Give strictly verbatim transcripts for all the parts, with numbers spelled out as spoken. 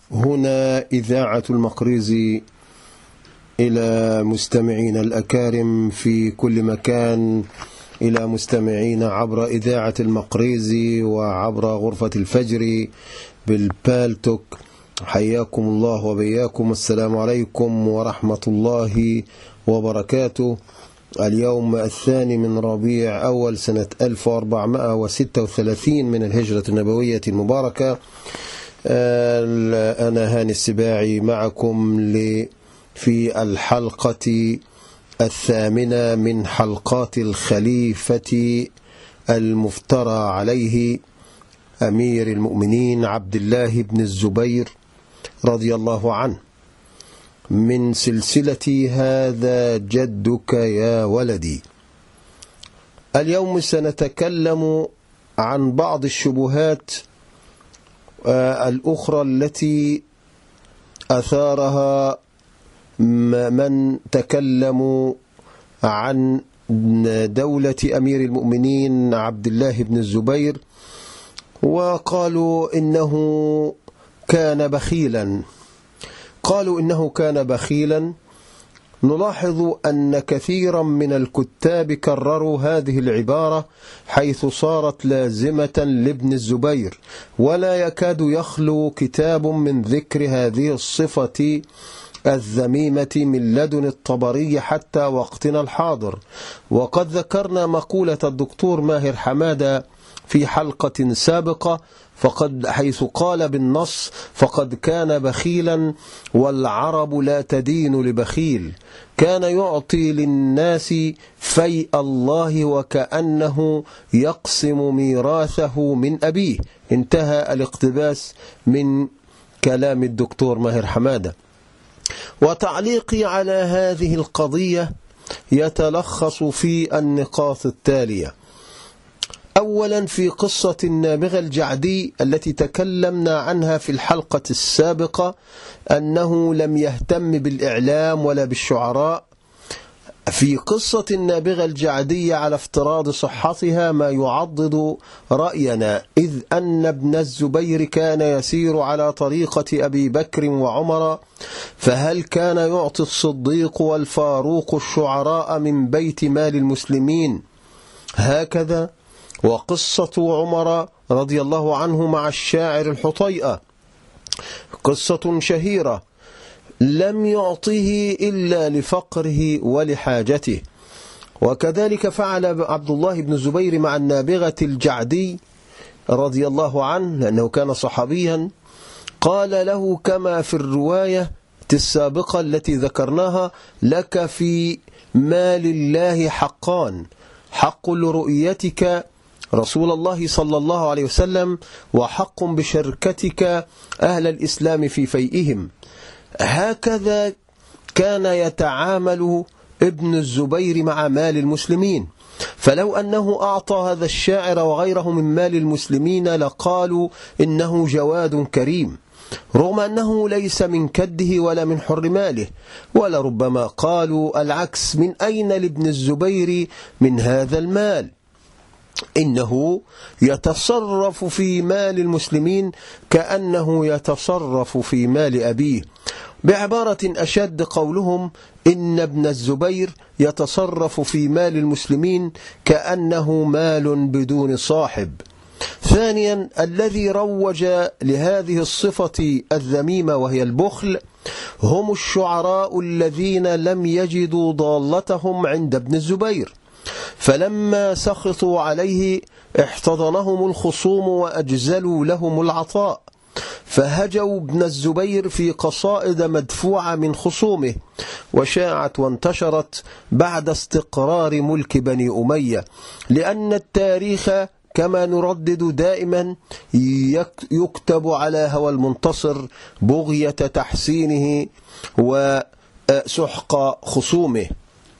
هنا إذاعة المقريزي إلى مستمعين الأكارم في كل مكان، إلى مستمعين عبر إذاعة المقريزي وعبر غرفة الفجر بالبالتوك. حياكم الله وبياكم، السلام عليكم ورحمة الله وبركاته. اليوم الثاني من ربيع أول سنة ألف وأربعمائة وستة وثلاثين من الهجرة النبوية المباركة. أنا هاني السباعي معكم في الحلقة الثامنة من حلقات الخليفة المفترى عليه أمير المؤمنين عبد الله بن الزبير رضي الله عنه، من سلسلة هذا جدك يا ولدي. اليوم سنتكلم عن بعض الشبهات الأخرى التي أثارها من تكلموا عن دولة أمير المؤمنين عبد الله بن الزبير، وقالوا إنه كان بخيلا قالوا إنه كان بخيلا. نلاحظ أن كثيرا من الكتاب كرروا هذه العبارة، حيث صارت لازمة لابن الزبير، ولا يكاد يخلو كتاب من ذكر هذه الصفة الذميمة من لدن الطبري حتى وقتنا الحاضر. وقد ذكرنا مقولة الدكتور ماهر حمادة في حلقة سابقة، فقد حيث قال بالنص: فقد كان بخيلا والعرب لا تدين لبخيل، كان يعطي للناس فيء الله وكأنه يقسم ميراثه من أبيه. انتهى الاقتباس من كلام الدكتور ماهر حمادة. وتعليقي على هذه القضية يتلخص في النقاط التالية. أولا، في قصة النابغة الجعدي التي تكلمنا عنها في الحلقة السابقة، أنه لم يهتم بالإعلام ولا بالشعراء. في قصة النابغة الجعدية على افتراض صحتها ما يعضد رأينا، إذ أن ابن الزبير كان يسير على طريقة أبي بكر وعمر، فهل كان يعطي الصديق والفاروق الشعراء من بيت مال المسلمين هكذا؟ وقصة عمر رضي الله عنه مع الشاعر الحطيئة قصة شهيرة، لم يعطه إلا لفقره ولحاجته. وكذلك فعل عبد الله بن الزبير مع النابغة الجعدي رضي الله عنه، لأنه كان صحابيا. قال له كما في الرواية السابقة التي ذكرناها: لك في مال الله حقان، حق لرؤيتك رسول الله صلى الله عليه وسلم، وحق بشركتك أهل الإسلام في فيئهم. هكذا كان يتعامل ابن الزبير مع مال المسلمين، فلو أنه أعطى هذا الشاعر وغيره من مال المسلمين لقالوا إنه جواد كريم، رغم أنه ليس من كده ولا من حر ماله. ولربما قالوا العكس: من أين لابن الزبير من هذا المال؟ إنه يتصرف في مال المسلمين كأنه يتصرف في مال أبيه. بعبارة أشد قولهم إن ابن الزبير يتصرف في مال المسلمين كأنه مال بدون صاحب. ثانيا، الذي روج لهذه الصفة الذميمة وهي البخل هم الشعراء الذين لم يجدوا ضالتهم عند ابن الزبير، فلما سخطوا عليه احتضنهم الخصوم وأجزلوا لهم العطاء، فهجوا ابن الزبير في قصائد مدفوعة من خصومه، وشاعت وانتشرت بعد استقرار ملك بني أمية. لأن التاريخ كما نردد دائما يكتب على هوى المنتصر بغية تحسينه وسحق خصومه.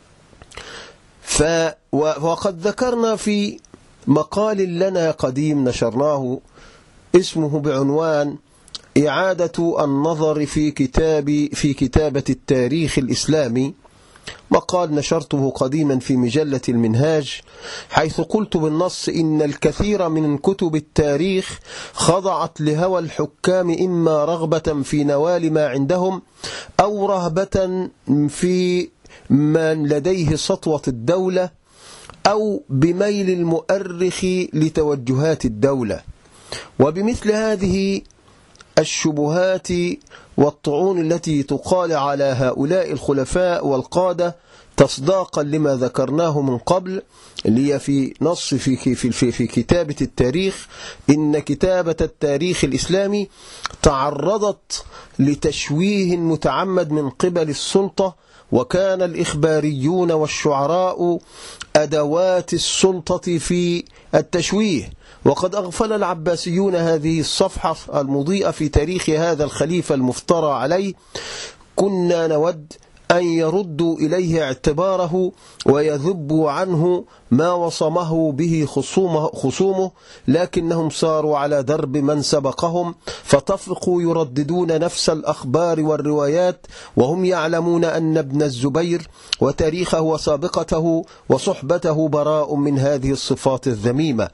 ف وقد ذكرنا في مقال لنا قديم نشرناه اسمه بعنوان إعادة النظر في كتاب في كتابة التاريخ الإسلامي، مقال نشرته قديما في مجلة المنهاج، حيث قلت بالنص إن الكثير من كتب التاريخ خضعت لهوى الحكام، إما رغبة في نوال ما عندهم أو رهبة في من لديه سطوة الدولة أو بميل المؤرخ لتوجهات الدولة. وبمثل هذه الشبهات والطعون التي تقال على هؤلاء الخلفاء والقادة تصداقا لما ذكرناه من قبل، لي في نص في, في, في, في كتابة التاريخ إن كتابة التاريخ الإسلامي تعرضت لتشويه متعمد من قبل السلطة، وكان الإخباريون والشعراء أدوات السلطة في التشويه. وقد أغفل العباسيون هذه الصفحة المضيئة في تاريخ هذا الخليفة المفترى عليه. كنا نود أن يردوا إليه اعتباره ويذبوا عنه ما وصمه به خصومه, خصومه لكنهم صاروا على درب من سبقهم، فتفرقوا يرددون نفس الأخبار والروايات وهم يعلمون أن ابن الزبير وتاريخه وسابقته وصحبته براء من هذه الصفات الذميمة.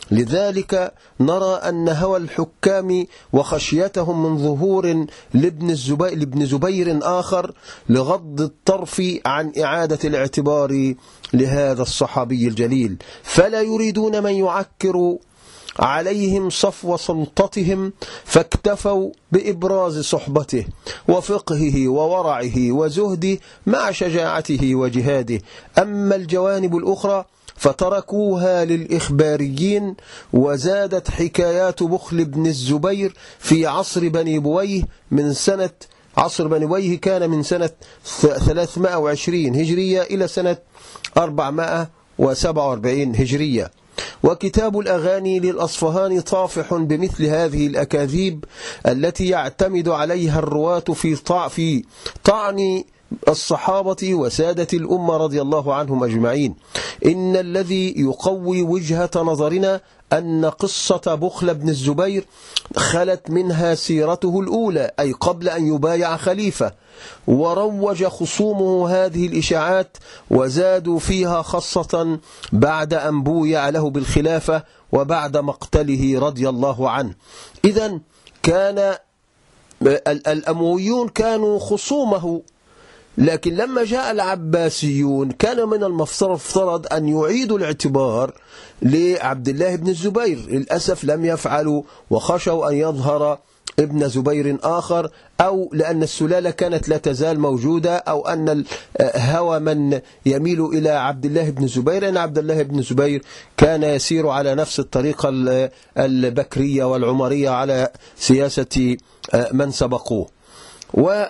لذلك نرى أن هوى الحكام وخشيتهم من ظهور لابن الزبير, لابن زبير آخر لغض الطرف عن إعادة الاعتبار لهذا الصحابي الجليل، فلا يريدون من يعكر عليهم صفو سلطتهم، فاكتفوا بإبراز صحبته وفقهه وورعه وزهده مع شجاعته وجهاده. أما الجوانب الأخرى فتركوها للإخباريين. وزادت حكايات بخل بن الزبير في عصر بني بويه من سنة عصر بني بويه كان من سنة ثلاثمائة وعشرين هجرية إلى سنة أربعمائة وسبعة وأربعين هجرية. وكتاب الأغاني للأصفهاني طافح بمثل هذه الأكاذيب التي يعتمد عليها الرواة في في طعن الصحابة وسادة الأمة رضي الله عنهم أجمعين. إن الذي يقوي وجهة نظرنا أن قصة بخل بن الزبير خلت منها سيرته الأولى، أي قبل أن يبايع خليفة، وروج خصومه هذه الإشاعات وزادوا فيها خاصة بعد أن بويع له بالخلافة وبعد مقتله رضي الله عنه. إذن كان الأمويون كانوا خصومه، لكن لما جاء العباسيون كان من المفترض أن يعيدوا الاعتبار لعبد الله بن الزبير. للأسف لم يفعلوا، وخشوا أن يظهر ابن زبير آخر، أو لأن السلالة كانت لا تزال موجودة، أو أن الهوى من يميل إلى عبد الله بن الزبير، أن عبد الله بن الزبير كان يسير على نفس الطريقة البكرية والعمرية على سياسة من سبقوه. و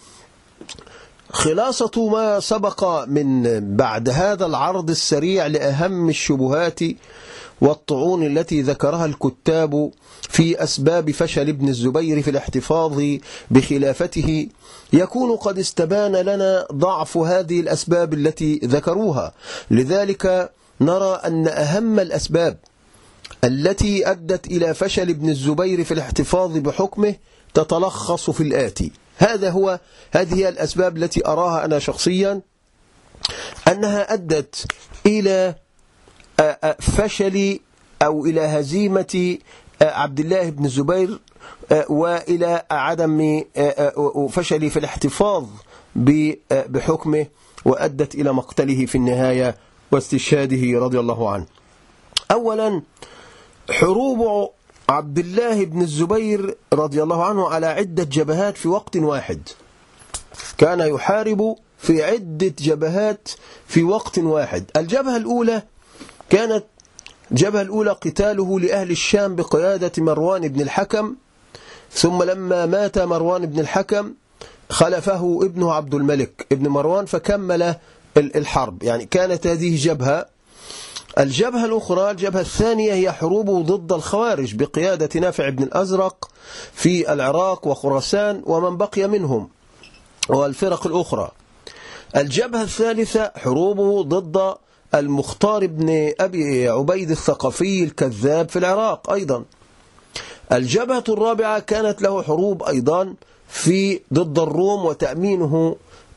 خلاصة ما سبق من بعد هذا العرض السريع لأهم الشبهات والطعون التي ذكرها الكتاب في أسباب فشل ابن الزبير في الاحتفاظ بخلافته، يكون قد استبان لنا ضعف هذه الأسباب التي ذكروها. لذلك نرى أن أهم الأسباب التي أدت إلى فشل ابن الزبير في الاحتفاظ بحكمه تتلخص في الآتي. هذا هو هذه هي الأسباب التي أراها أنا شخصيا أنها أدت إلى فشل أو إلى هزيمة عبد الله بن الزبير، وإلى عدم فشل في الاحتفاظ بحكمه، وأدت إلى مقتله في النهاية واستشهاده رضي الله عنه. أولا، حروب عبد الله بن الزبير رضي الله عنه على عدة جبهات في وقت واحد. كان يحارب في عدة جبهات في وقت واحد. الجبهة الأولى كانت الجبهة الأولى قتاله لأهل الشام بقيادة مروان بن الحكم، ثم لما مات مروان بن الحكم خلفه ابنه عبد الملك ابن مروان فكمل الحرب. يعني كانت هذه جبهة. الجبهة الأخرى الجبهة الثانية هي حروبه ضد الخوارج بقيادة نافع بن الأزرق في العراق وخراسان ومن بقي منهم والفرق الأخرى. الجبهة الثالثة حروبه ضد المختار بن أبي عبيد الثقفي الكذاب في العراق أيضا. الجبهة الرابعة كانت له حروب أيضا في ضد الروم وتأمينه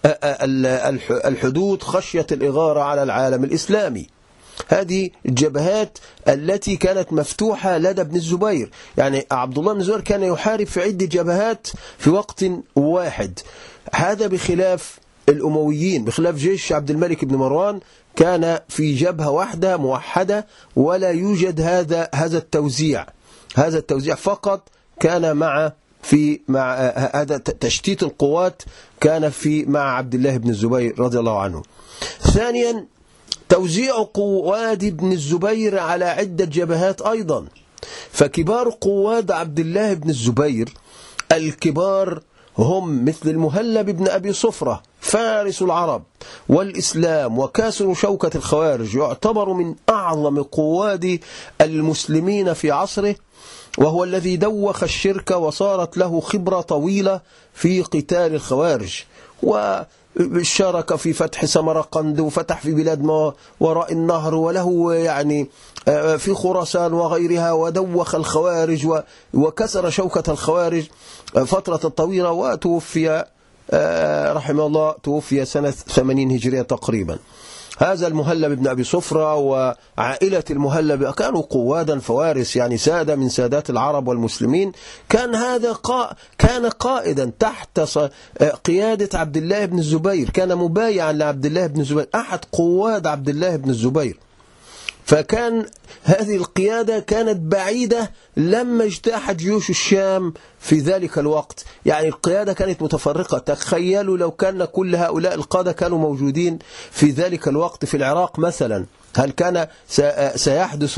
الحدود خشية الإغارة على العالم الإسلامي. هذه الجبهات التي كانت مفتوحة لدى ابن الزبير. يعني عبد الله بن الزبير كان يحارب في عدة جبهات في وقت واحد، هذا بخلاف الأمويين، بخلاف جيش عبد الملك بن مروان كان في جبهة واحدة موحدة، ولا يوجد هذا هذا التوزيع هذا التوزيع فقط كان مع في مع هذا تشتيت القوات كان في مع عبد الله بن الزبير رضي الله عنه. ثانيا توزيع قواد ابن الزبير على عدة جبهات أيضا، فكبار قواد عبد الله بن الزبير الكبار هم مثل المهلب بن أبي صفرة فارس العرب والإسلام وكاسر شوكة الخوارج، يعتبر من أعظم قواد المسلمين في عصره، وهو الذي دوخ الشرك وصارت له خبرة طويلة في قتال الخوارج، وشارك في فتح سمرقند وفتح في بلاد ما وراء النهر، وله يعني في خراسان وغيرها، ودوخ الخوارج وكسر شوكة الخوارج فترة طويلة، وتوفي رحمه الله توفي سنة ثمانين هجرية تقريبا. هذا المهلب بن أبي صفرة وعائلة المهلب كانوا قوادا فوارس، يعني سادة من سادات العرب والمسلمين. كان هذا قا... كان قائدا تحت قيادة عبد الله بن الزبير، كان مبايعا لعبد الله بن الزبير، أحد قواد عبد الله بن الزبير. فكان هذه القيادة كانت بعيدة لما اجتاحت جيوش الشام في ذلك الوقت، يعني القيادة كانت متفرقة. تخيلوا لو كان كل هؤلاء القادة كانوا موجودين في ذلك الوقت في العراق مثلا، هل كان سيحدث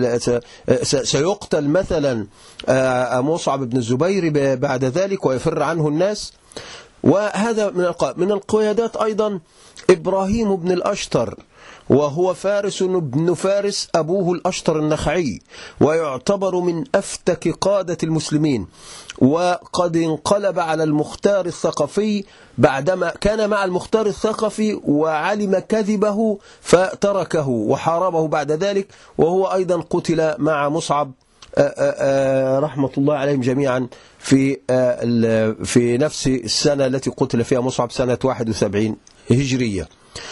سيقتل مثلا مصعب بن الزبير بعد ذلك ويفر عنه الناس؟ وهذا من من القيادات أيضا إبراهيم بن الأشتر، وهو فارس بن فارس أبوه الأشتر النخعي، ويعتبر من أفتك قادة المسلمين، وقد انقلب على المختار الثقفي بعدما كان مع المختار الثقفي وعلم كذبه فتركه وحاربه بعد ذلك، وهو أيضا قتل مع مصعب رحمة الله عليهم جميعا في في نفس السنة التي قتل فيها مصعب سنة واحد وسبعين هجرية.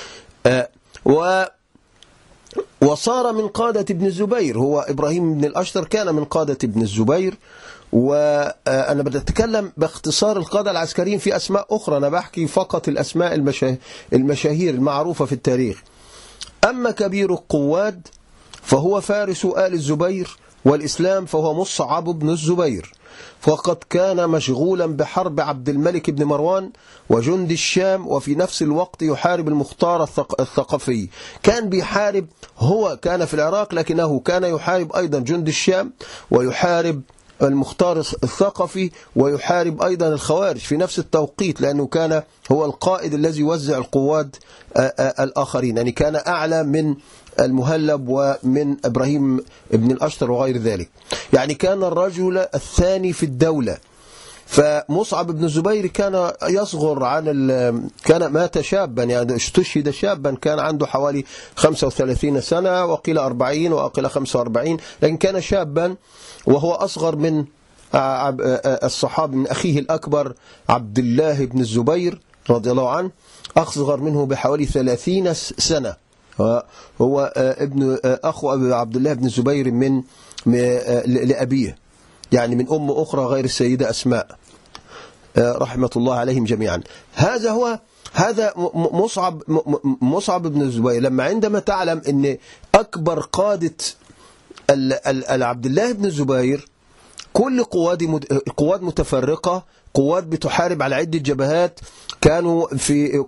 و وصار من قادة ابن الزبير، هو إبراهيم بن الأشتر كان من قادة ابن الزبير. وأنا بدأت أتكلم باختصار القادة العسكريين في أسماء أخرى، أنا بحكي فقط الأسماء المشاهير المعروفة في التاريخ. أما كبير القواد فهو فارس آل الزبير والإسلام، فهو مصعب بن الزبير، فقد كان مشغولا بحرب عبد الملك بن مروان وجند الشام، وفي نفس الوقت يحارب المختار الثقفي. كان بيحارب، هو كان في العراق لكنه كان يحارب أيضا جند الشام، ويحارب المختار الثقفي، ويحارب أيضا الخوارج في نفس التوقيت، لأنه كان هو القائد الذي يوزع القواد الآخرين، يعني كان أعلى من المهلب ومن إبراهيم بن الأشتر وغير ذلك، يعني كان الرجل الثاني في الدولة. فمصعب بن الزبير كان يصغر عن كان مات شابا، يعني استشهد شابا، كان عنده حوالي خمسة وثلاثين سنة، وقيل أربعين وقيل خمسة وأربعين، لكن كان شابا، وهو أصغر من الصحابي من أخيه الأكبر عبد الله بن الزبير رضي الله عنه، أصغر منه بحوالي ثلاثين سنة. هو ابن أخو عبد الله بن الزبير من لأبيه، يعني من أم أخرى غير السيدة أسماء رحمة الله عليهم جميعا. هذا هو هذا مصعب مصعب بن الزبير. لما عندما تعلم أن أكبر قادة عبد الله بن الزبير كل قواد قواد متفرقة، قوات بتحارب على عدة جبهات، كانوا في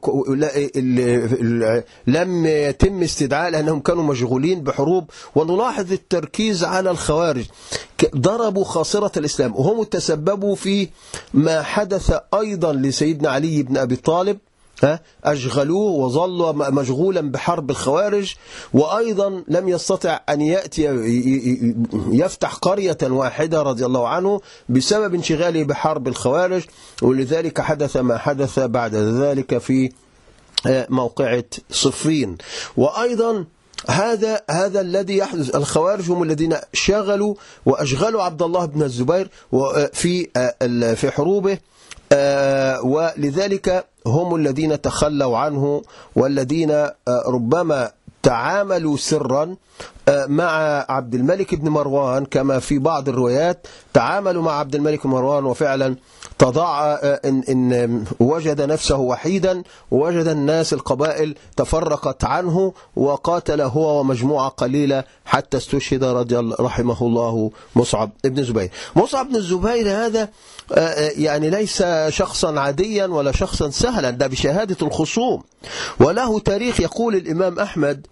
لم يتم استدعاء لأنهم كانوا مشغولين بحروب. ونلاحظ التركيز على الخوارج، ضربوا خاصرة الإسلام، وهم تسببوا في ما حدث أيضا لسيدنا علي بن أبي طالب، أشغلوه وظل مشغولا بحرب الخوارج، وأيضا لم يستطع أن يأتي يفتح قرية واحدة رضي الله عنه بسبب انشغاله بحرب الخوارج، ولذلك حدث ما حدث بعد ذلك في موقعة صفين. وأيضا هذا هذا الذي يحدث، الخوارج هم الذين شغلوا وأشغلوا عبد الله بن الزبير في في حروبه، ولذلك هم الذين تخلوا عنه، والذين ربما تعاملوا سرا مع عبد الملك بن مروان، كما في بعض الروايات تعاملوا مع عبد الملك بن مروان وفعلا تضاع إن, إن وجد نفسه وحيدا، ووجد الناس القبائل تفرقت عنه، وقاتل هو ومجموعة قليلة حتى استشهد رضي الله رحمه الله مصعب بن الزبير. مصعب بن الزبير هذا يعني ليس شخصا عاديا ولا شخصا سهلا، ده بشهادة الخصوم، وله تاريخ. يقول الإمام أحمد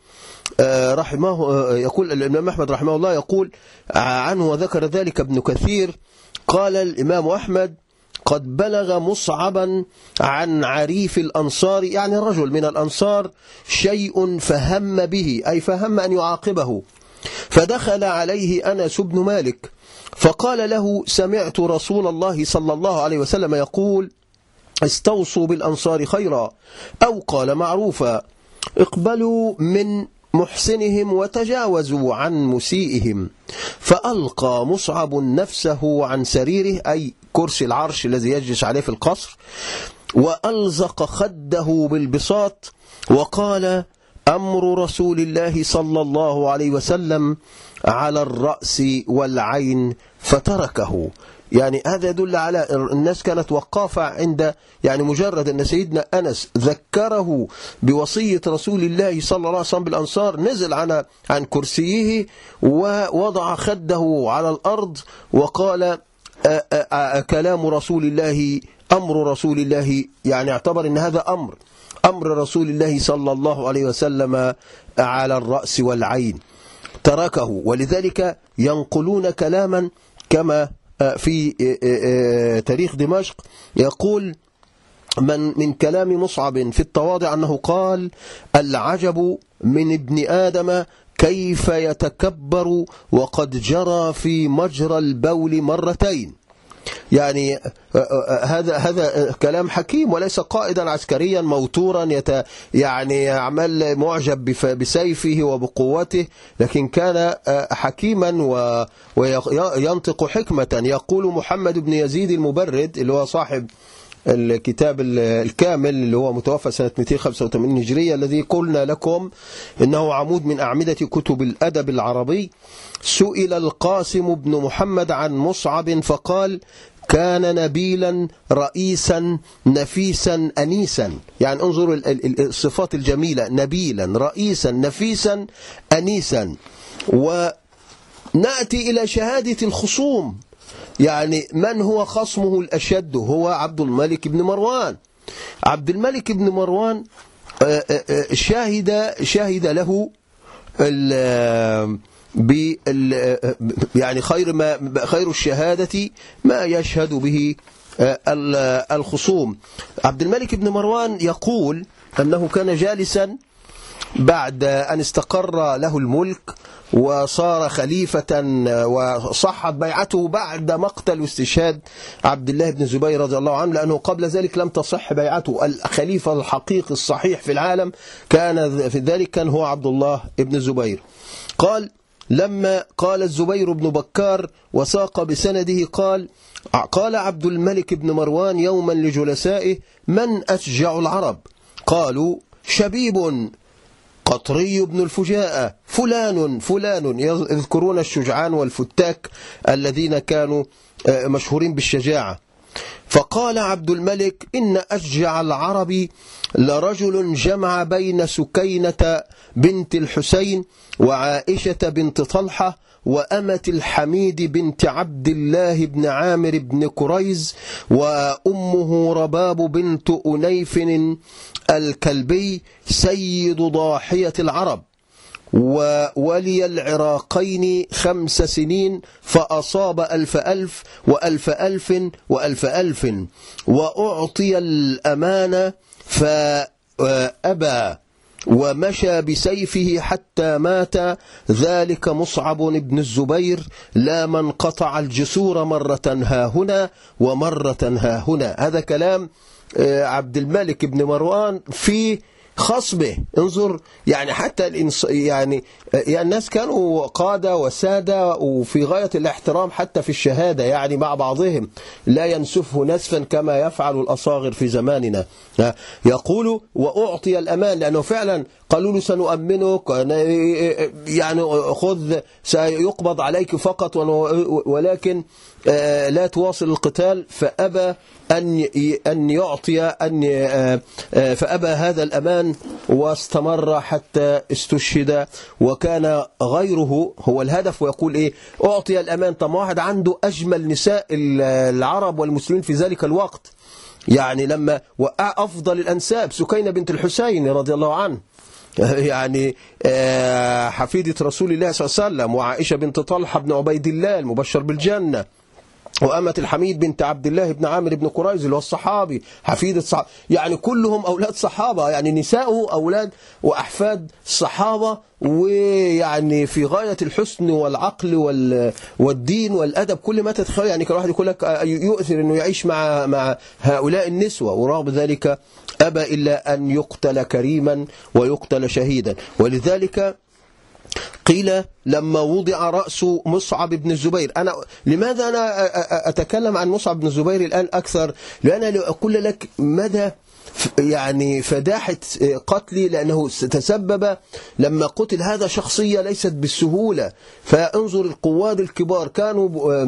رحمه يقول الإمام أحمد رحمه الله يقول عنه، وذكر ذلك ابن كثير، قال الإمام أحمد: قد بلغ مصعبا عن عريف الأنصار، يعني رجل من الأنصار، شيء فهم به، أي فهم أن يعاقبه، فدخل عليه أنس بن مالك فقال له: سمعت رسول الله صلى الله عليه وسلم يقول: استوصوا بالأنصار خيرا، أو قال معروفا، اقبلوا من محسنهم وتجاوزوا عن مسيئهم. فألقى مصعب نفسه عن سريره، أي كرسي العرش الذي يجلس عليه في القصر، وألزق خده بالبساط وقال: أمر رسول الله صلى الله عليه وسلم على الرأس والعين، فتركه. يعني هذا يدل على الناس كانت وقافة عند يعني مجرد أن سيدنا أنس ذكره بوصية رسول الله صلى الله عليه وسلم بالأنصار، نزل عن عن كرسيه ووضع خده على الأرض وقال: آآ آآ كلام رسول الله، أمر رسول الله، يعني اعتبر أن هذا أمر أمر رسول الله صلى الله عليه وسلم على الرأس والعين، تركه. ولذلك ينقلون كلاما كما في تاريخ دمشق، يقول من من كلام مصعب في التواضع أنه قال: العجب من ابن آدم كيف يتكبر وقد جرى في مجرى البول مرتين. يعني هذا هذا كلام حكيم، وليس قائدا عسكريا موتورا يت يعني يعمل معجب بسيفه وبقوته، لكن كان حكيما وينطق حكمة. يقول محمد بن يزيد المبرد اللي هو صاحب الكتاب الكامل اللي هو متوفى سنة مئتين وخمسة وثمانين هجرية، الذي قلنا لكم إنه عمود من أعمدة كتب الأدب العربي، سئل القاسم بن محمد عن مصعب فقال: كان نبيلا رئيسا نفيسا أنيسا. يعني انظروا الصفات الجميلة: نبيلا رئيسا نفيسا أنيسا. ونأتي إلى شهادة الخصوم، يعني من هو خصمه الأشد؟ هو عبد الملك بن مروان. عبد الملك بن مروان شاهد شاهد له يعني خير ما خير الشهادة ما يشهد به الخصوم. عبد الملك بن مروان يقول أنه كان جالسا بعد أن استقر له الملك وصار خليفة وصحت بيعته بعد مقتل واستشهاد عبد الله بن الزبير رضي الله عنه، لأنه قبل ذلك لم تصح بيعته. الخليفة الحقيقي الصحيح في العالم كان في ذلك كان هو عبد الله بن الزبير. قال: لما قال الزبير بن بكار وساق بسنده قال: قال عبد الملك بن مروان يوما لجلسائه: من أشجع العرب؟ قالوا: شبيب قطري بن الفجاءة، فلان فلان، يذكرون الشجعان والفتاك الذين كانوا مشهورين بالشجاعة. فقال عبد الملك: إن أشجع العرب لرجل جمع بين سكينة بنت الحسين وعائشة بنت طلحة وأمة الحميد بنت عبد الله بن عامر بن كريز وأمه رباب بنت أنيف الكلبي سيد ضاحية العرب، وولي العراقين خمس سنين فأصاب ألف ألف وألف ألف وألف ألف، وأعطي الأمانة فأبى ومشى بسيفه حتى مات. ذلك مصعب بن الزبير، لا من قطع الجسور مرة هاهنا ومرة هاهنا. هذا كلام عبد الملك بن مروان في خاص به. انظر يعني حتى الإنس يعني, يعني الناس كانوا قادة وسادة وفي غاية الاحترام حتى في الشهادة يعني مع بعضهم، لا ينسفه نسفا كما يفعل الأصاغر في زماننا. يقول وأعطي الأمان، لأنه فعلا قالوا له سنؤمنك يعني خذ سيقبض عليك فقط ولكن لا تواصل القتال، فأبى أن أن يعطي أن فأبى هذا الأمان واستمر حتى استشهد. وكان غيره هو الهدف، ويقول إيه أعطي الأمان. طب واحد عنده أجمل نساء العرب والمسلمين في ذلك الوقت، يعني لما وقع أفضل الأنساب سكينة بنت الحسين رضي الله عنه، يعني حفيدة رسول الله صلى الله عليه وسلم، وعائشة بنت طلحة بن عبيد الله المبشر بالجنة، وأمة الحميد بنت عبد الله بن عامر بن قريظ اللي هو الصحابي حفيدة صحابة، يعني كلهم أولاد صحابة، يعني نساءه أولاد وأحفاد الصحابة، ويعني في غاية الحسن والعقل والدين والأدب كل ما تتخيل. يعني كان واحد يقول لك يؤثر أنه يعيش مع مع هؤلاء النسوة، ورغم ذلك أبى إلا أن يقتل كريما ويقتل شهيدا. ولذلك قيل لما وضع رأس مصعب بن الزبير، أنا لماذا أنا أتكلم عن مصعب بن الزبير الآن أكثر؟ لأن أقول لك مدى يعني فداحة قتلي، لأنه تسبب لما قتل هذا شخصية ليست بالسهولة. فانظر القواد الكبار كانوا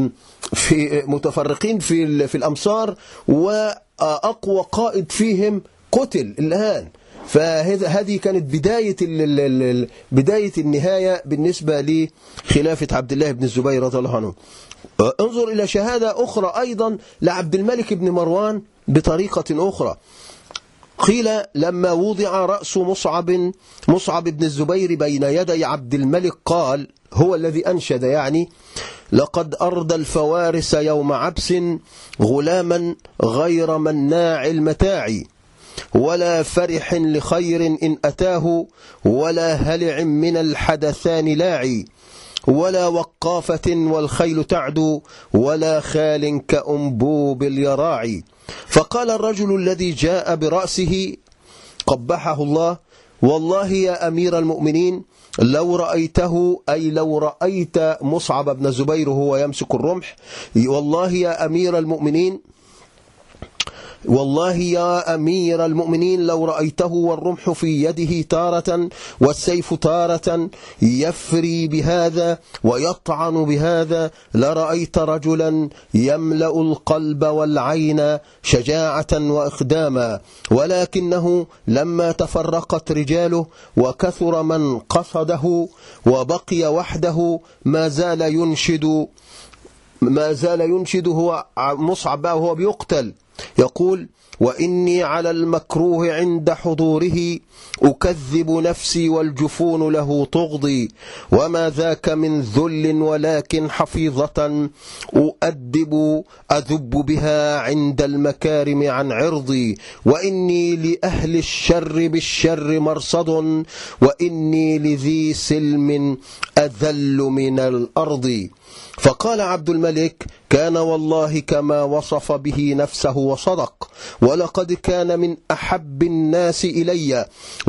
في متفرقين في في الأمصار، وأقوى قائد فيهم قتل الآن. فهذه كانت بداية بداية النهاية بالنسبة لخلافة عبد الله بن الزبير رضي الله عنه. انظر إلى شهادة أخرى أيضا لعبد الملك بن مروان بطريقة أخرى. قيل لما وضع رأس مصعب مصعب بن الزبير بين يدي عبد الملك قال، هو الذي أنشد يعني: لقد أرضى الفوارس يوم عبس غلاما غير مناع المتاع، ولا فرح لخير إن أتاه، ولا هلع من الحدثان لاعي، ولا وقافة والخيل تعدو، ولا خال كأنبوب اليراعي. فقال الرجل الذي جاء برأسه قبحه الله: والله يا أمير المؤمنين لو رأيته، أي لو رأيت مصعب بن الزبير وهو يمسك الرمح، والله يا أمير المؤمنين والله يا أمير المؤمنين لو رأيته والرمح في يده تارة والسيف تارة يفري بهذا ويطعن بهذا، لرأيت رجلا يملأ القلب والعين شجاعة وإقداما، ولكنه لما تفرقت رجاله وكثر من قصده وبقي وحده ما زال ينشد ما زال ينشد هو مصعب وهو بيقتل، يقول: وإني على المكروه عند حضوره أكذب نفسي والجفون له تغضي، وما ذاك من ذل ولكن حفيظة أؤدب أذب بها عند المكارم عن عرضي، وإني لأهل الشر بالشر مرصد، وإني لذي سلم أذل من الأرض. فقال عبد الملك: كان والله كما وصف به نفسه وصدق، ولقد كان من أحب الناس إلي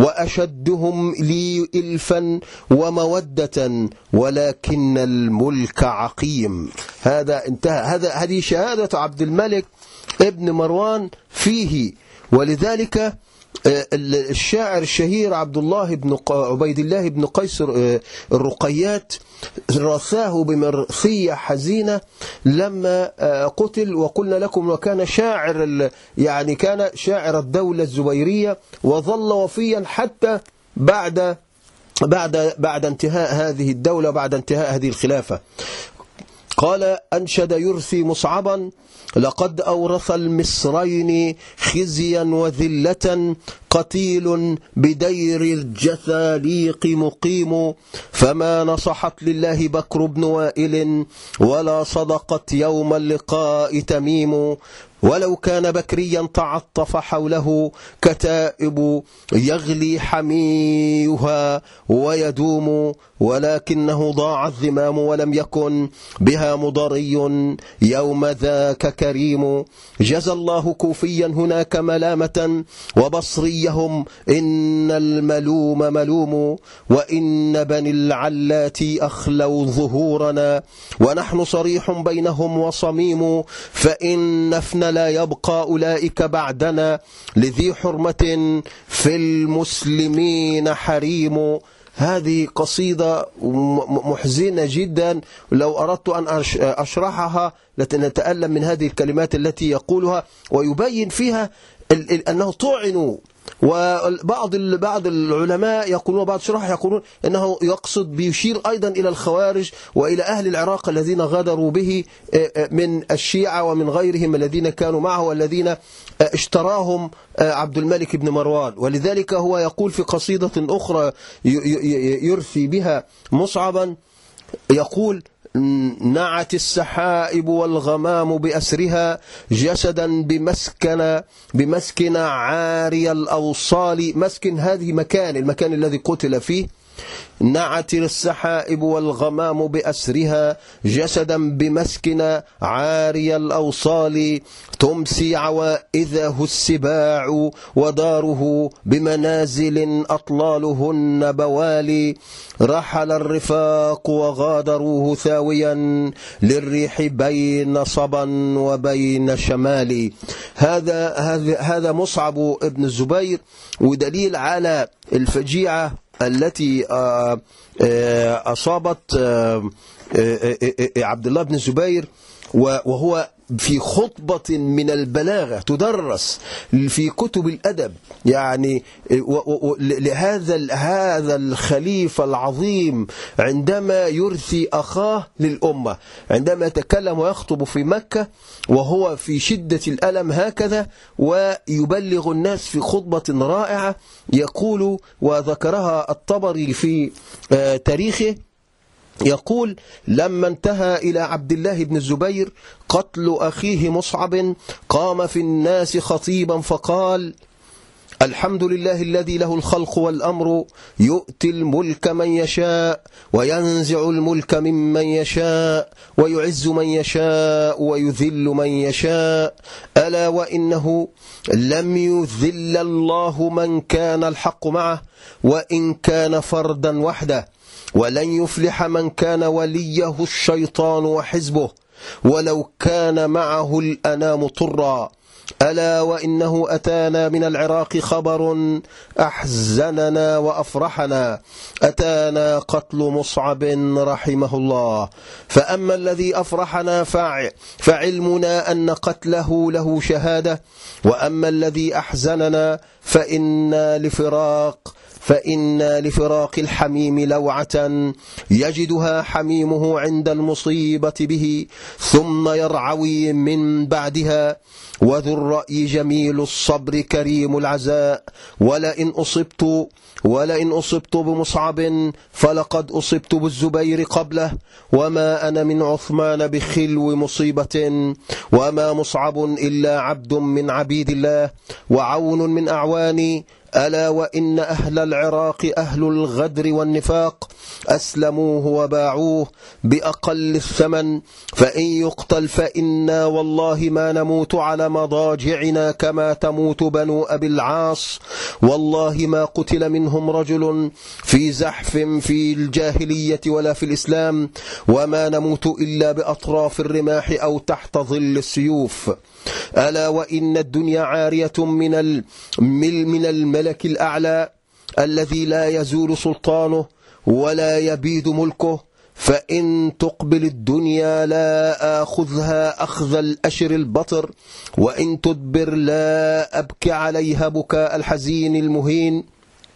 وأشدهم لي إلفا ومودة، ولكن الملك عقيم. هذا انتهى، هذا هذه شهادة عبد الملك ابن مروان فيه. ولذلك الشاعر الشهير عبد الله بن عبيد الله بن قيس الرقيات رثاه بمرثية حزينة لما قتل، وقلنا لكم وكان شاعر يعني كان شاعر الدولة الزبيرية، وظل وفيا حتى بعد بعد بعد انتهاء هذه الدولة، بعد انتهاء هذه الخلافة. قال: أنشد يرثي مصعبا: لقد أورث المصرين خزيا وذلة، قتيل بدير الجثاليق مقيم، فما نصحت لله بكر بن وائل، ولا صدقت يوم اللقاء تميم، ولو كان بكريا تعطف حوله كتائب يغلي حميها ويدوم، ولكنه ضاع الذمام ولم يكن بها مضري يوم ذاك كريم. جزى الله كوفيا هناك ملامة وبصريهم إن الملوم ملوم، وإن بني العلات أخلوا ظهورنا ونحن صريح بينهم وصميم، فإن نفن لا يبقى أولئك بعدنا لذي حرمة في المسلمين حريم. هذه قصيدة محزنة جدا، لو أردت أن أشرحها لنتألم من هذه الكلمات التي يقولها، ويبين فيها أنه طعنوا. وبعض بعض العلماء يقولون، بعض الشراح يقولون أنه يقصد بيشير أيضا إلى الخوارج وإلى أهل العراق الذين غادروا به من الشيعة ومن غيرهم الذين كانوا معه والذين اشتراهم عبد الملك بن مروان. ولذلك هو يقول في قصيدة أخرى يرثي بها مصعبا، يقول: نعت السحائب والغمام بأسرها جسدا بمسكن بمسكن عاري الأوصال. مسكن هذه مكان، المكان الذي قتل فيه. نعت السحائب والغمام بأسرها جسدا بمسكن عاري الأوصال، تمسي عوائذه السباع وداره بمنازل أطلالهن بوالي، رحل الرفاق وغادروه ثاويا للريح بين صبا وبين شمال. هذا هذا هذا مصعب ابن الزبير، ودليل على الفجيعة التي أصابت عبد الله بن الزبير، وهو في خطبة من البلاغة تدرس في كتب الأدب، يعني لهذا هذا الخليفة العظيم عندما يرثي أخاه للأمة، عندما يتكلم ويخطب في مكة وهو في شدة الألم هكذا، ويبلغ الناس في خطبة رائعة، يقول وذكرها الطبري في تاريخه، يقول: لما انتهى إلى عبد الله بن الزبير قتل أخيه مصعب قام في الناس خطيبا فقال: الحمد لله الذي له الخلق والأمر، يؤتي الملك من يشاء وينزع الملك ممن يشاء ويعز من يشاء ويذل من يشاء، ألا وإنه لم يذل الله من كان الحق معه وإن كان فردا وحده، ولن يفلح من كان وليه الشيطان وحزبه ولو كان معه الأنام طرا، ألا وإنه أتانا من العراق خبر أحزننا وأفرحنا، أتانا قتل مصعب رحمه الله، فأما الذي أفرحنا فعلمنا أن قتله له شهادة، وأما الذي أحزننا فإنا لفراق فإن لفراق الحميم لوعة يجدها حميمه عند المصيبة به ثم يرعوي من بعدها، وذو الرأي جميل الصبر كريم العزاء، ولئن أصبت ولئن أصبت بمصعب فلقد أصبت بالزبير قبله، وما أنا من عثمان بخلو مصيبة، وما مصعب إلا عبد من عبيد الله وعون من أعواني، ألا وإن أهل العراق أهل الغدر والنفاق أسلموه وباعوه بأقل الثمن، فإن يقتل فإنا والله ما نموت على مضاجعنا كما تموت بنو أبي العاص، والله ما قتل منهم رجل في زحف في الجاهلية ولا في الإسلام، وما نموت إلا بأطراف الرماح أو تحت ظل السيوف، ألا وإن الدنيا عارية من من الملك الأعلى الذي لا يزول سلطانه ولا يبيد ملكه، فإن تقبل الدنيا لا آخذها أخذ الأشر البطر، وإن تدبر لا أبكي عليها بكاء الحزين المهين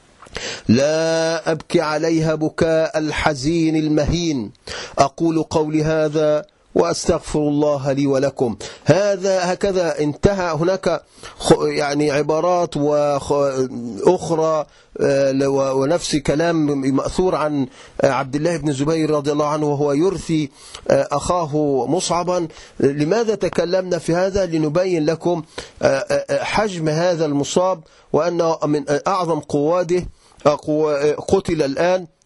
لا أبكي عليها بكاء الحزين المهين. أقول قولي هذا وأستغفر الله لي ولكم. هذا هكذا انتهى. هناك يعني عبارات أخرى ونفس كلام مأثور عن عبد الله بن الزبير رضي الله عنه وهو يرثي أخاه مصعبا. لماذا تكلمنا في هذا؟ لنبين لكم حجم هذا المصاب، وأن من أعظم قواده قتل الآن،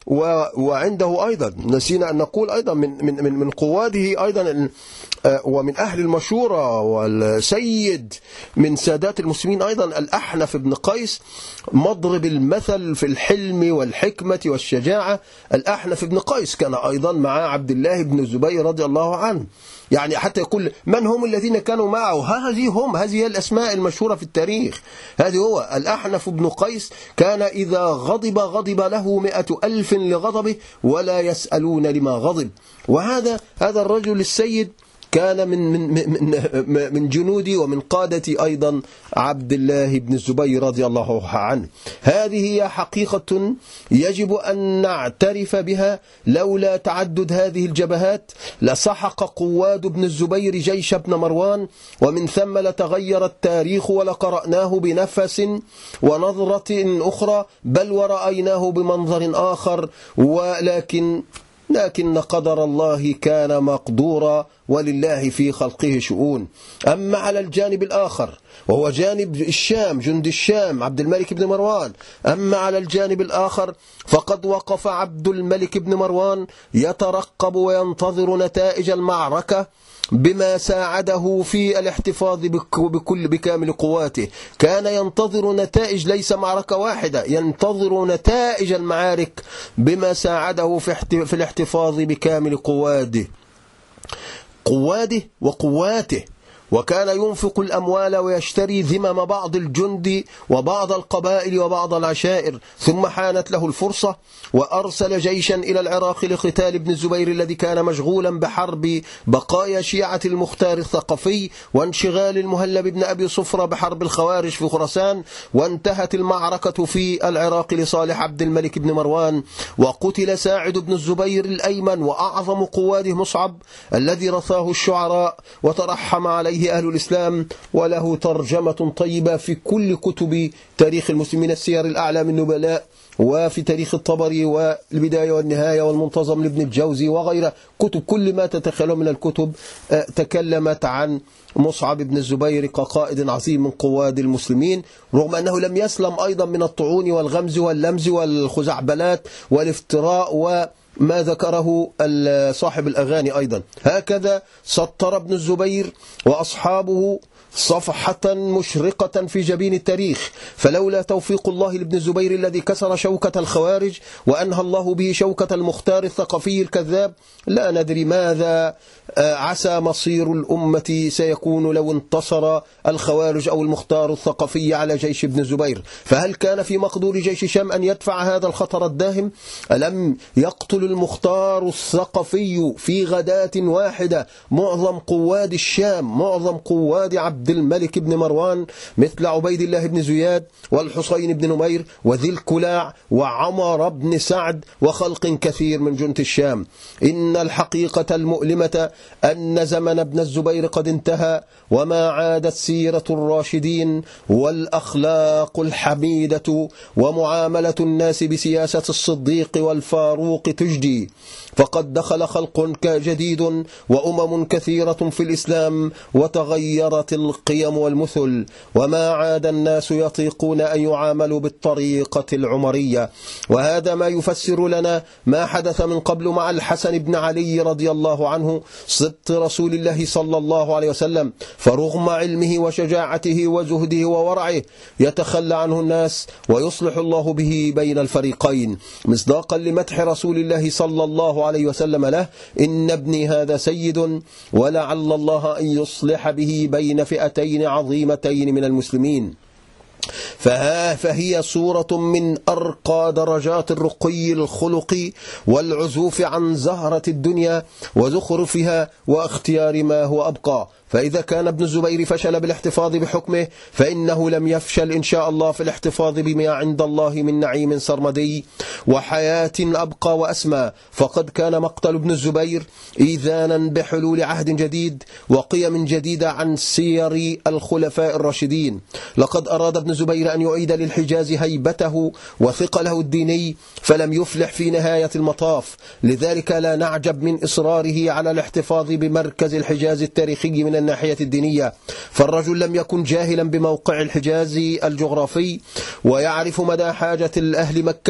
وعنده أيضا نسينا أن نقول أيضا من من من قواده أيضا ومن أهل المشورة والسيد من سادات المسلمين أيضا الأحنف بن قيس، مضرب المثل في الحلم والحكمة والشجاعة. الأحنف بن قيس كان أيضا مع عبد الله بن الزبير رضي الله عنه، يعني حتى يقول من هم الذين كانوا معه، هذه هم هذه هي الأسماء المشهورة في التاريخ. هذه هو الأحنف بن قيس، كان إذا غضب غضب له مئة ألف لغضبه ولا يسألون لما غضب. وهذا هذا الرجل السيد كان من من من من جنود ومن قادة أيضا عبد الله بن الزبير رضي الله عنه. هذه هي حقيقة يجب أن نعترف بها. لولا تعدد هذه الجبهات لسحق قواد بن الزبير جيش ابن مروان، ومن ثم لتغير التاريخ ولقرأناه بنفس ونظرة أخرى، بل ورأيناه بمنظر آخر. ولكن لكن قدر الله كان مقدورا، ولله في خلقه شؤون. أما على الجانب الآخر وهو جانب الشام، جند الشام عبد الملك بن مروان، أما على الجانب الآخر فقد وقف عبد الملك بن مروان يترقب وينتظر نتائج المعركة بما ساعده في الاحتفاظ بكل بكامل قواته. كان ينتظر نتائج، ليس معركة واحدة، ينتظر نتائج المعارك بما ساعده في الاحتفاظ بكامل قواته قواده وقواته. وكان ينفق الأموال ويشتري ذمم بعض الجند وبعض القبائل وبعض العشائر. ثم حانت له الفرصة وأرسل جيشا إلى العراق لقتال ابن الزبير الذي كان مشغولا بحرب بقايا شيعة المختار الثقفي وانشغال المهلب بن أبي صفرة بحرب الخوارج في خراسان. وانتهت المعركة في العراق لصالح عبد الملك بن مروان، وقتل ساعد بن الزبير الأيمن وأعظم قواده مصعب الذي رثاه الشعراء وترحم عليه أهل الإسلام، وله ترجمة طيبة في كل كتب تاريخ المسلمين، السير الأعلام النبلاء، وفي تاريخ الطبري والبداية والنهاية والمنتظم لابن الجوزي وغيره. كتب كل ما تتخيلون من الكتب تكلمت عن مصعب بن الزبير كقائد عظيم من قواد المسلمين، رغم أنه لم يسلم أيضا من الطعون والغمز واللمز والخزعبلات والافتراء و ما ذكره صاحب الأغاني أيضا. هكذا سطر ابن الزبير وأصحابه صفحة مشرقة في جبين التاريخ. فلولا توفيق الله لابن الزبير الذي كسر شوكة الخوارج وأنهى الله به شوكة المختار الثقفي الكذاب، لا ندري ماذا عسى مصير الأمة سيكون لو انتصر الخوارج أو المختار الثقفي على جيش ابن الزبير. فهل كان في مقدور جيش الشام أن يدفع هذا الخطر الداهم؟ ألم يقتل المختار الثقفي في غداة واحدة معظم قواد الشام، معظم قواد عبد الملك بن مروان، مثل عبيد الله بن زياد والحسين بن نمير وذي الكلاع وعمر بن سعد وخلق كثير من جند الشام؟ إن الحقيقة المؤلمة أن زمن ابن الزبير قد انتهى، وما عادت سيرة الراشدين والأخلاق الحميدة ومعاملة الناس بسياسة الصديق والفاروق تجدي. فقد دخل خلق جديد وأمم كثيرة في الإسلام وتغيرت القيم والمثل، وما عاد الناس يطيقون أن يعاملوا بالطريقة العمرية. وهذا ما يفسر لنا ما حدث من قبل مع الحسن بن علي رضي الله عنه سبط رسول الله صلى الله عليه وسلم. فرغم علمه وشجاعته وزهده وورعه يتخلى عنه الناس ويصلح الله به بين الفريقين، مصداقا لمدح رسول الله صلى الله عليه وسلم له: إن ابني هذا سيد، ولعل الله أن يصلح به بين فئتين عظيمتين من المسلمين. فها فهي صورة من أرقى درجات الرقي الخلقي والعزوف عن زهرة الدنيا وزخرفها واختيار ما هو أبقى. فإذا كان ابن الزبير فشل بالاحتفاظ بحكمه، فإنه لم يفشل إن شاء الله في الاحتفاظ بما عند الله من نعيم سرمدي وحياة أبقى وأسمى. فقد كان مقتل ابن الزبير إيذانا بحلول عهد جديد وقيم جديدة عن سير الخلفاء الراشدين. لقد أراد ابن الزبير أن يعيد للحجاز هيبته وثقله الديني، فلم يفلح في نهاية المطاف. لذلك لا نعجب من إصراره على الاحتفاظ بمركز الحجاز التاريخي من الناحية الدينية. فالرجل لم يكن جاهلا بموقع الحجاز الجغرافي، ويعرف مدى حاجة الأهل مكة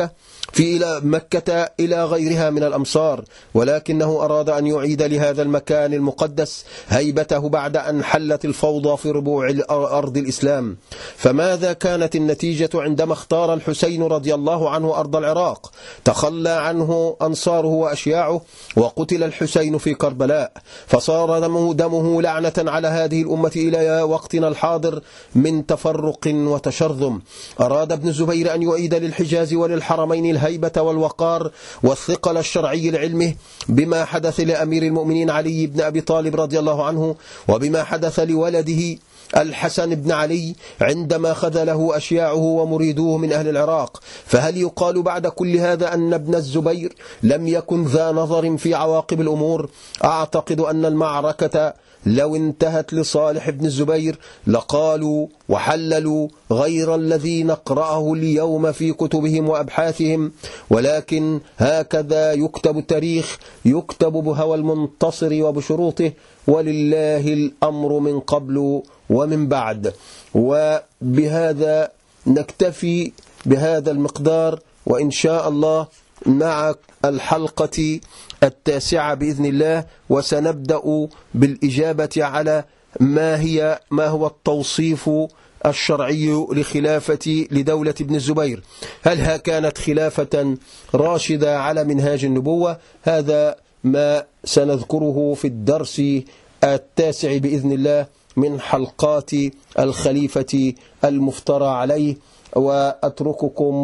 في إلى مكة إلى غيرها من الأمصار، ولكنه أراد أن يعيد لهذا المكان المقدس هيبته بعد أن حلت الفوضى في ربوع أرض الإسلام. فماذا كانت النتيجة عندما اختار الحسين رضي الله عنه أرض العراق؟ تخلى عنه أنصاره وأشياعه، وقتل الحسين في كربلاء، فصار دمه, دمه لعنة على هذه الأمة إلى وقتنا الحاضر من تفرق وتشرذم. أراد ابن الزبير أن يعيد للحجاز وللحرمين الهيبة والوقار والثقل الشرعي لعلمه بما حدث لأمير المؤمنين علي بن أبي طالب رضي الله عنه، وبما حدث لولده الحسن بن علي عندما خذله أشياعه ومريدوه من أهل العراق. فهل يقال بعد كل هذا أن ابن الزبير لم يكن ذا نظر في عواقب الأمور؟ أعتقد أن المعركة لو انتهت لصالح ابن الزبير لقالوا وحللوا غير الذي نقرأه اليوم في كتبهم وأبحاثهم، ولكن هكذا يكتب التاريخ، يكتب بهوى المنتصر وبشروطه، ولله الأمر من قبل ومن بعد. وبهذا نكتفي بهذا المقدار، وإن شاء الله مع الحلقة التاسعة بإذن الله، وسنبدأ بالإجابة على ما هي ما هو التوصيف الشرعي لخلافة لدولة ابن الزبير. هل كانت خلافة راشدة على منهاج النبوة؟ هذا ما سنذكره في الدرس التاسع بإذن الله من حلقات الخليفة المفترى عليه. وأترككم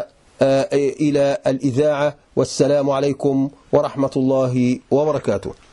وإلى الإذاعة، والسلام عليكم ورحمة الله وبركاته.